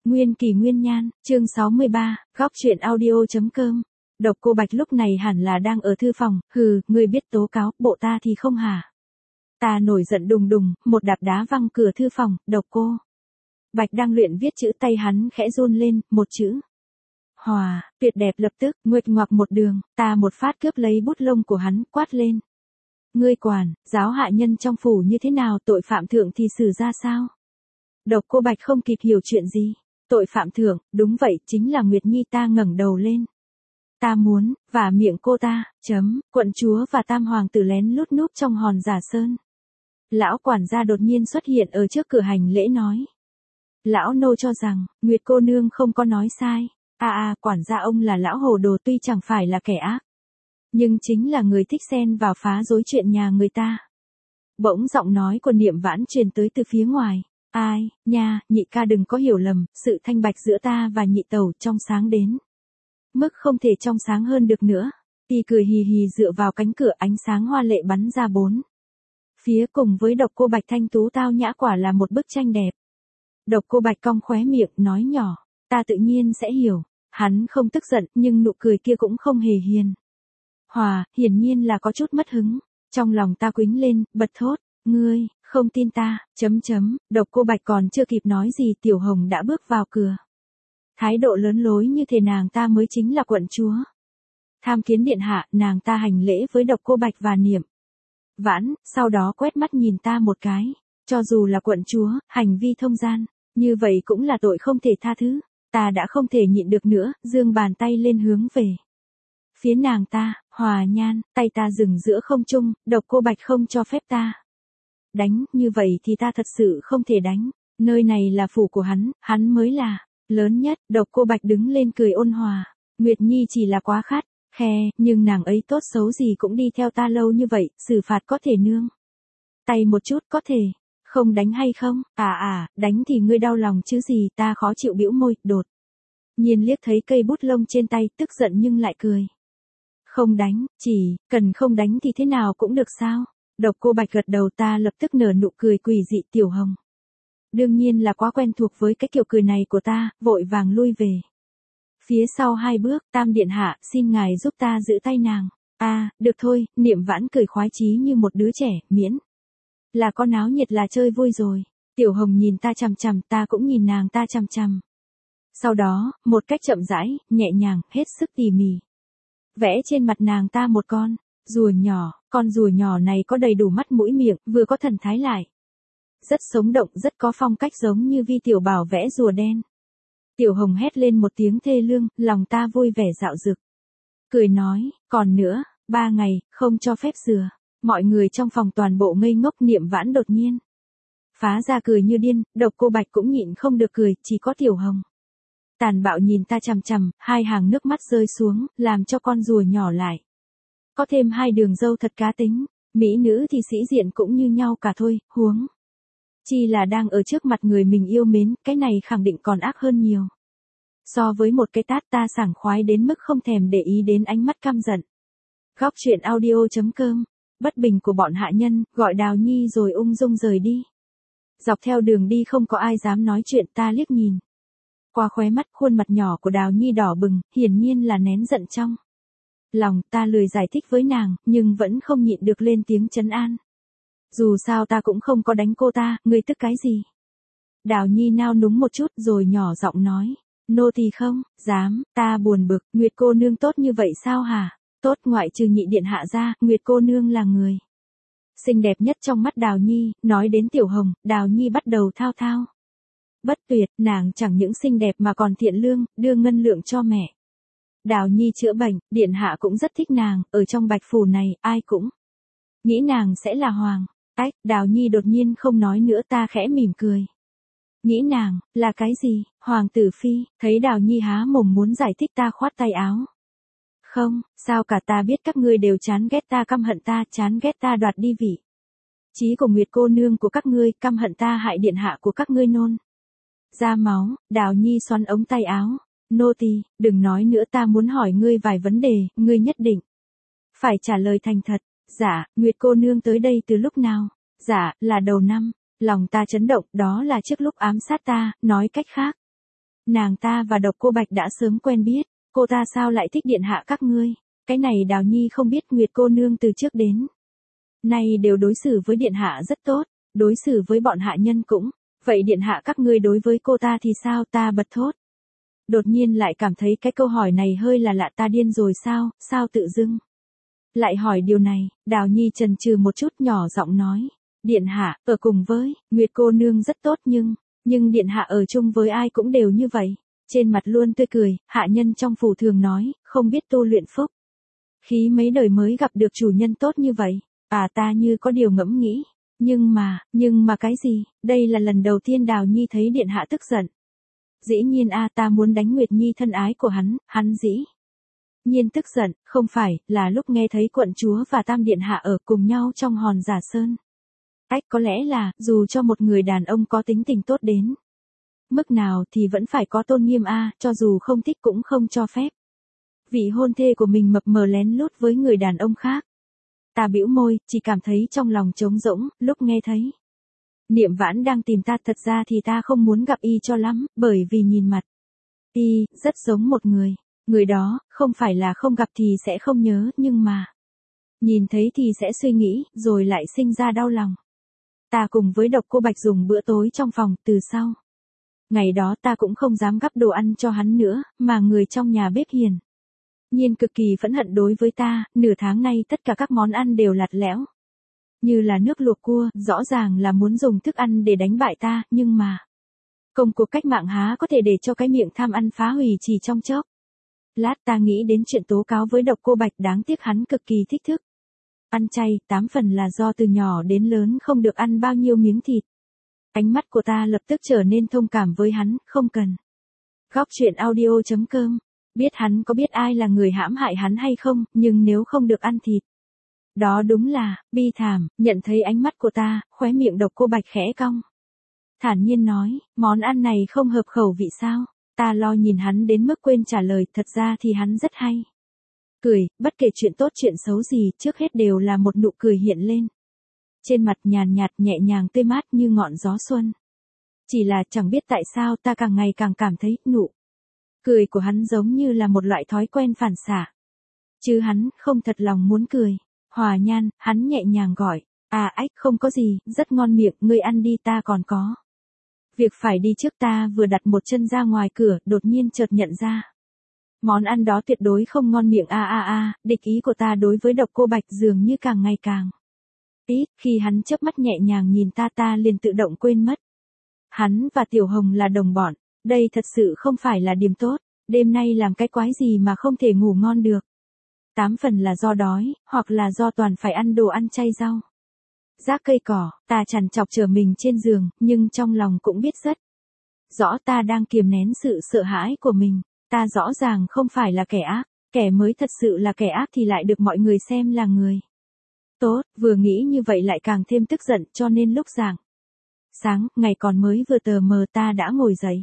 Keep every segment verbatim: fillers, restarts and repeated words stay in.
Nguyên kỳ nguyên nhan, chương sáu mươi ba, góc truyện audio.com. Độc Cô Bạch lúc này hẳn là đang ở thư phòng, hừ, ngươi biết tố cáo, bộ ta thì không hả? Ta nổi giận đùng đùng, một đạp đá văng cửa thư phòng, Độc Cô Bạch đang luyện viết chữ, tay hắn khẽ run lên, một chữ. Hòa, tuyệt đẹp lập tức, nguệch ngoạc một đường, ta một phát cướp lấy bút lông của hắn, quát lên. Ngươi quản, giáo hạ nhân trong phủ như thế nào, tội phạm thượng thì xử ra sao? Độc Cô Bạch không kịp hiểu chuyện gì. Tội phạm thượng, đúng vậy, chính là Nguyệt Nhi. Ta ngẩng đầu lên. Ta muốn, và miệng cô ta, chấm, quận chúa và tam hoàng tử lén lút núp trong hòn giả sơn. Lão quản gia đột nhiên xuất hiện ở trước cửa hành lễ nói. Lão nô cho rằng, Nguyệt cô nương không có nói sai. À à, quản gia ông là lão hồ đồ, tuy chẳng phải là kẻ ác, nhưng chính là người thích xen vào phá rối chuyện nhà người ta. Bỗng giọng nói của Niệm Vãn truyền tới từ phía ngoài. Ai, nha, nhị ca đừng có hiểu lầm, sự thanh bạch giữa ta và nhị tẩu trong sáng đến mức không thể trong sáng hơn được nữa. Y cười hì hì dựa vào cánh cửa, ánh sáng hoa lệ bắn ra bốn phía cùng với Độc Cô Bạch thanh tú tao nhã, quả là một bức tranh đẹp. Độc Cô Bạch cong khóe miệng, nói nhỏ, ta tự nhiên sẽ hiểu. Hắn không tức giận, nhưng nụ cười kia cũng không hề hiền hòa, hiển nhiên là có chút mất hứng. Trong lòng ta quýnh lên, bật thốt, ngươi không tin ta, chấm chấm, Độc Cô Bạch còn chưa kịp nói gì, Tiểu Hồng đã bước vào cửa. Thái độ lớn lối như thể nàng ta mới chính là quận chúa. Tham kiến điện hạ, nàng ta hành lễ với Độc Cô Bạch và Niệm Vãn, sau đó quét mắt nhìn ta một cái. Cho dù là quận chúa, hành vi thông gian, như vậy cũng là tội không thể tha thứ. Ta đã không thể nhịn được nữa, giương bàn tay lên hướng về phía nàng ta, hòa nhan, tay ta dừng giữa không trung, Độc Cô Bạch không cho phép ta đánh, như vậy thì ta thật sự không thể đánh. Nơi này là phủ của hắn, hắn mới là lớn nhất. Độc Cô Bạch đứng lên cười ôn hòa. Nguyệt Nhi chỉ là quá khắt khe, nhưng nàng ấy tốt xấu gì cũng đi theo ta lâu như vậy, xử phạt có thể nương tay một chút, có thể không đánh hay không? À à, đánh thì ngươi đau lòng chứ gì? Ta khó chịu bĩu môi, đột nhiên liếc thấy cây bút lông trên tay, tức giận nhưng lại cười. Không đánh, chỉ cần không đánh thì thế nào cũng được sao? Độc Cô Bạch gật đầu, ta lập tức nở nụ cười quỷ dị. Tiểu Hồng đương nhiên là quá quen thuộc với cái kiểu cười này của ta, vội vàng lui về phía sau hai bước. Tam điện hạ, xin ngài giúp ta giữ tay nàng. A, à, được thôi. Niệm Vãn cười khoái chí như một đứa trẻ, miễn là có náo nhiệt là chơi vui rồi. Tiểu Hồng nhìn ta chằm chằm, ta cũng nhìn nàng ta chằm chằm. Sau đó, một cách chậm rãi, nhẹ nhàng, hết sức tỉ mỉ, vẽ trên mặt nàng ta một con rùa nhỏ. Con rùa nhỏ này có đầy đủ mắt mũi miệng, vừa có thần thái lại rất sống động, rất có phong cách, giống như Vi Tiểu Bảo vẽ rùa đen. Tiểu Hồng hét lên một tiếng thê lương, lòng ta vui vẻ dạo dực. Cười nói, còn nữa, ba ngày, không cho phép rửa. Mọi người trong phòng toàn bộ ngây ngốc. Niệm Vãn đột nhiên phá ra cười như điên, Độc Cô Bạch cũng nhịn không được cười, chỉ có Tiểu Hồng tàn bạo nhìn ta chằm chằm, hai hàng nước mắt rơi xuống, làm cho con rùa nhỏ lại có thêm hai đường râu thật cá tính. Mỹ nữ thì sĩ diện cũng như nhau cả thôi, huống chi là đang ở trước mặt người mình yêu mến, cái này khẳng định còn ác hơn nhiều. So với một cái tát, ta sảng khoái đến mức không thèm để ý đến ánh mắt căm giận. Góc truyện audio.com. Bất bình của bọn hạ nhân, gọi Đào Nhi rồi ung dung rời đi. Dọc theo đường đi không có ai dám nói chuyện, ta liếc nhìn qua khóe mắt, khuôn mặt nhỏ của Đào Nhi đỏ bừng, hiển nhiên là nén giận trong lòng. Ta lười giải thích với nàng, nhưng vẫn không nhịn được lên tiếng trấn an. Dù sao ta cũng không có đánh cô ta, ngươi tức cái gì? Đào Nhi nao núng một chút rồi nhỏ giọng nói, nô tỳ không dám. Ta buồn bực, Nguyệt cô nương tốt như vậy sao hả? Tốt, ngoại trừ nhị điện hạ ra, Nguyệt cô nương là người xinh đẹp nhất trong mắt Đào Nhi. Nói đến Tiểu Hồng, Đào Nhi bắt đầu thao thao bất tuyệt, nàng chẳng những xinh đẹp mà còn thiện lương, đưa ngân lượng cho mẹ Đào Nhi chữa bệnh, điện hạ cũng rất thích nàng, ở trong Bạch phủ này, ai cũng nghĩ nàng sẽ là hoàng. Ách, Đào Nhi đột nhiên không nói nữa, ta khẽ mỉm cười. Nghĩ nàng là cái gì? Hoàng tử phi. Thấy Đào Nhi há mồm muốn giải thích, ta khoát tay áo. Không, sao cả, ta biết các ngươi đều chán ghét ta, căm hận ta, chán ghét ta đoạt đi vị trí của Nguyệt cô nương của các ngươi, căm hận ta hại điện hạ của các ngươi nôn ra máu. Đào Nhi xoắn ống tay áo. Nô tỳ, đừng nói nữa, ta muốn hỏi ngươi vài vấn đề, ngươi nhất định phải trả lời thành thật. Dạ, Nguyệt cô nương tới đây từ lúc nào? Dạ, là đầu năm. Lòng ta chấn động, đó là trước lúc ám sát ta, nói cách khác Nàng ta và Độc Cô Bạch đã sớm quen biết, cô ta sao lại thích điện hạ các ngươi? Cái này Đào Nhi không biết. Nguyệt cô nương từ trước đến nay đều đối xử với điện hạ rất tốt, đối xử với bọn hạ nhân cũng. Vậy điện hạ các ngươi đối với cô ta thì sao? Ta bật thốt. Đột nhiên lại cảm thấy cái câu hỏi này hơi là lạ, ta điên rồi sao, sao tự dưng lại hỏi điều này. Đào Nhi chần chừ một chút, nhỏ giọng nói, điện hạ, ở cùng với Nguyệt cô nương rất tốt nhưng, nhưng điện hạ ở chung với ai cũng đều như vậy. Trên mặt luôn tươi cười, hạ nhân trong phủ thường nói, không biết tu luyện phúc khí mấy đời mới gặp được chủ nhân tốt như vậy. À, ta như có điều ngẫm nghĩ, nhưng mà, nhưng mà cái gì? Đây là lần đầu tiên Đào Nhi thấy điện hạ tức giận. Dĩ nhiên a, ta muốn đánh Nguyệt Nhi thân ái của hắn, hắn dĩ nhiên tức giận, không phải là lúc nghe thấy quận chúa và Tam điện hạ ở cùng nhau trong hòn Giả Sơn. Ách, có lẽ là, dù cho một người đàn ông có tính tình tốt đến mức nào thì vẫn phải có tôn nghiêm a, cho dù không thích cũng không cho phép vị hôn thê của mình mập mờ lén lút với người đàn ông khác. Ta bĩu môi, chỉ cảm thấy trong lòng trống rỗng, lúc nghe thấy Niệm Vãn đang tìm ta, thật ra thì ta không muốn gặp y cho lắm, bởi vì nhìn mặt y rất giống một người. Người đó, không phải là không gặp thì sẽ không nhớ, nhưng mà nhìn thấy thì sẽ suy nghĩ, rồi lại sinh ra đau lòng. Ta cùng với Độc Cô Bạch dùng bữa tối trong phòng, từ sau ngày đó ta cũng không dám gắp đồ ăn cho hắn nữa, mà người trong nhà bếp hiền nhiên cực kỳ phẫn hận đối với ta. Nửa tháng nay tất cả các món ăn đều lạt lẽo, như là nước luộc cua, rõ ràng là muốn dùng thức ăn để đánh bại ta, nhưng mà công cuộc cách mạng há có thể để cho cái miệng tham ăn phá hủy chỉ trong chốc lát. Ta nghĩ đến chuyện tố cáo với Độc Cô Bạch, đáng tiếc hắn cực kỳ thích thức ăn chay, tám phần là do từ nhỏ đến lớn không được ăn bao nhiêu miếng thịt. Ánh mắt của ta lập tức trở nên thông cảm với hắn, không cần. Góc truyện audio chấm com. Biết hắn có biết ai là người hãm hại hắn hay không, nhưng nếu không được ăn thịt, đó đúng là bi thảm. Nhận thấy ánh mắt của ta, khóe miệng Độc Cô Bạch khẽ cong, thản nhiên nói, món ăn này không hợp khẩu vị sao? Ta lo nhìn hắn đến mức quên trả lời, thật ra thì hắn rất hay cười, bất kể chuyện tốt chuyện xấu gì, trước hết đều là một nụ cười hiện lên trên mặt, nhàn nhạt nhẹ nhàng tươi mát như ngọn gió xuân. Chỉ là chẳng biết tại sao ta càng ngày càng cảm thấy nụ cười của hắn giống như là một loại thói quen phản xạ, chứ hắn không thật lòng muốn cười. Hòa Nhan, hắn nhẹ nhàng gọi, à ách, không có gì, rất ngon miệng, ngươi ăn đi, ta còn có việc phải đi trước. Ta vừa đặt một chân ra ngoài cửa, đột nhiên chợt nhận ra món ăn đó tuyệt đối không ngon miệng. A a a, địch ý của ta đối với Độc Cô Bạch dường như càng ngày càng ít. Khi hắn chớp mắt nhẹ nhàng nhìn ta, ta liền tự động quên mất hắn và Tiểu Hồng là đồng bọn. Đây thật sự không phải là điểm tốt. Đêm nay làm cái quái gì mà không thể ngủ ngon được? Tám phần là do đói, hoặc là do toàn phải ăn đồ ăn chay rau rác cây cỏ. Ta trằn trọc trở mình trên giường, nhưng trong lòng cũng biết rất rõ ta đang kiềm nén sự sợ hãi của mình. Ta rõ ràng không phải là kẻ ác, kẻ mới thật sự là kẻ ác thì lại được mọi người xem là người tốt. Vừa nghĩ như vậy lại càng thêm tức giận, cho nên lúc rạng sáng, ngày còn mới vừa tờ mờ, ta đã ngồi dậy.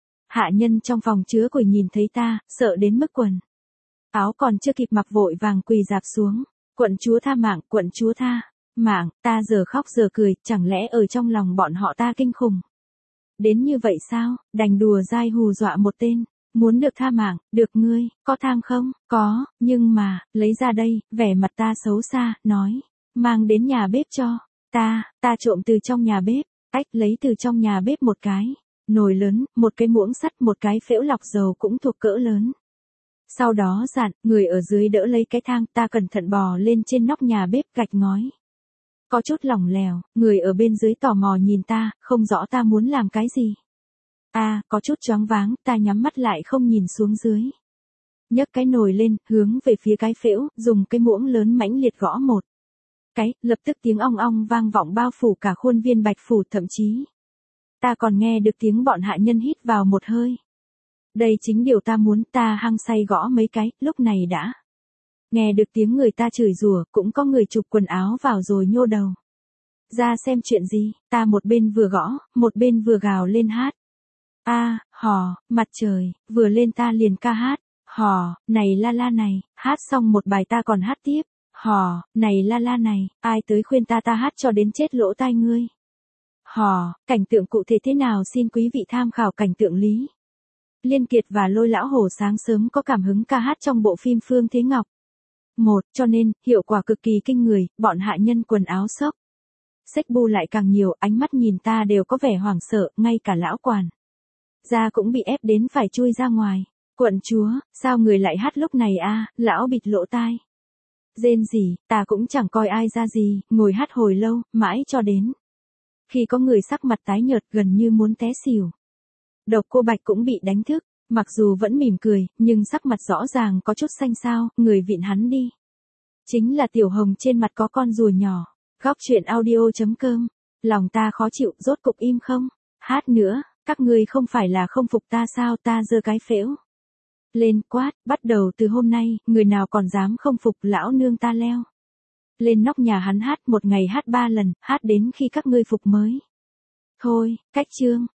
Hạ nhân trong phòng chứa củi nhìn thấy ta, sợ đến mức quần áo còn chưa kịp mặc vội vàng quỳ rạp xuống. Quận chúa tha mạng, quận chúa tha mạng. Ta giờ khóc giờ cười, chẳng lẽ ở trong lòng bọn họ ta kinh khủng đến như vậy sao? Đành đùa dai hù dọa một tên. Muốn được tha mạng, được. Ngươi có tham không? Có, nhưng mà, lấy ra đây. Vẻ mặt ta xấu xa, nói, mang đến nhà bếp cho ta. Ta trộm từ trong nhà bếp, ách, lấy từ trong nhà bếp một cái nồi lớn, một cái muỗng sắt, một cái phễu lọc dầu cũng thuộc cỡ lớn. Sau đó dặn, người ở dưới đỡ lấy cái thang. Ta cẩn thận bò lên trên nóc nhà bếp, gạch ngói có chút lỏng lẻo. Người ở bên dưới tò mò nhìn ta, không rõ ta muốn làm cái gì. A, à, có chút choáng váng, ta nhắm mắt lại không nhìn xuống dưới. Nhấc cái nồi lên, hướng về phía cái phễu, dùng cái muỗng lớn mãnh liệt gõ một cái, lập tức tiếng ong ong vang vọng bao phủ cả khuôn viên Bạch phủ, thậm chí ta còn nghe được tiếng bọn hạ nhân hít vào một hơi. Đây chính điều ta muốn. Ta hăng say gõ mấy cái, lúc này đã nghe được tiếng người ta chửi rủa, cũng có người chụp quần áo vào rồi nhô đầu ra xem chuyện gì. Ta một bên vừa gõ, một bên vừa gào lên hát. A, à, hò, mặt trời, vừa lên ta liền ca hát. Hò, này la la này, hát xong một bài ta còn hát tiếp. Hò, này la la này, ai tới khuyên ta ta hát cho đến chết lỗ tai ngươi. Hò, cảnh tượng cụ thể thế nào xin quý vị tham khảo cảnh tượng lý Liên Kiệt và Lôi Lão Hổ sáng sớm có cảm hứng ca hát trong bộ phim Phương Thế Ngọc. Một, cho nên, hiệu quả cực kỳ kinh người, bọn hạ nhân quần áo xốc. Xếch bu lại càng nhiều, ánh mắt nhìn ta đều có vẻ hoảng sợ, ngay cả lão quản gia cũng bị ép đến phải chui ra ngoài. Quận chúa, sao người lại hát lúc này a? Lão bịt lỗ tai. Rên gì, ta cũng chẳng coi ai ra gì, ngồi hát hồi lâu, mãi cho đến khi có người sắc mặt tái nhợt gần như muốn té xỉu. Độc Cô Bạch cũng bị đánh thức, mặc dù vẫn mỉm cười, nhưng sắc mặt rõ ràng có chút xanh xao, người vịn hắn đi chính là Tiểu Hồng trên mặt có con rùa nhỏ. Góc truyện audio chấm com. Lòng ta khó chịu, rốt cục im không hát nữa, các ngươi không phải là không phục ta sao? Ta giơ cái phễu lên quát, bắt đầu từ hôm nay, người nào còn dám không phục lão nương ta leo lên nóc nhà hắn hát, một ngày hát ba lần, hát đến khi các ngươi phục mới thôi. Cách chương.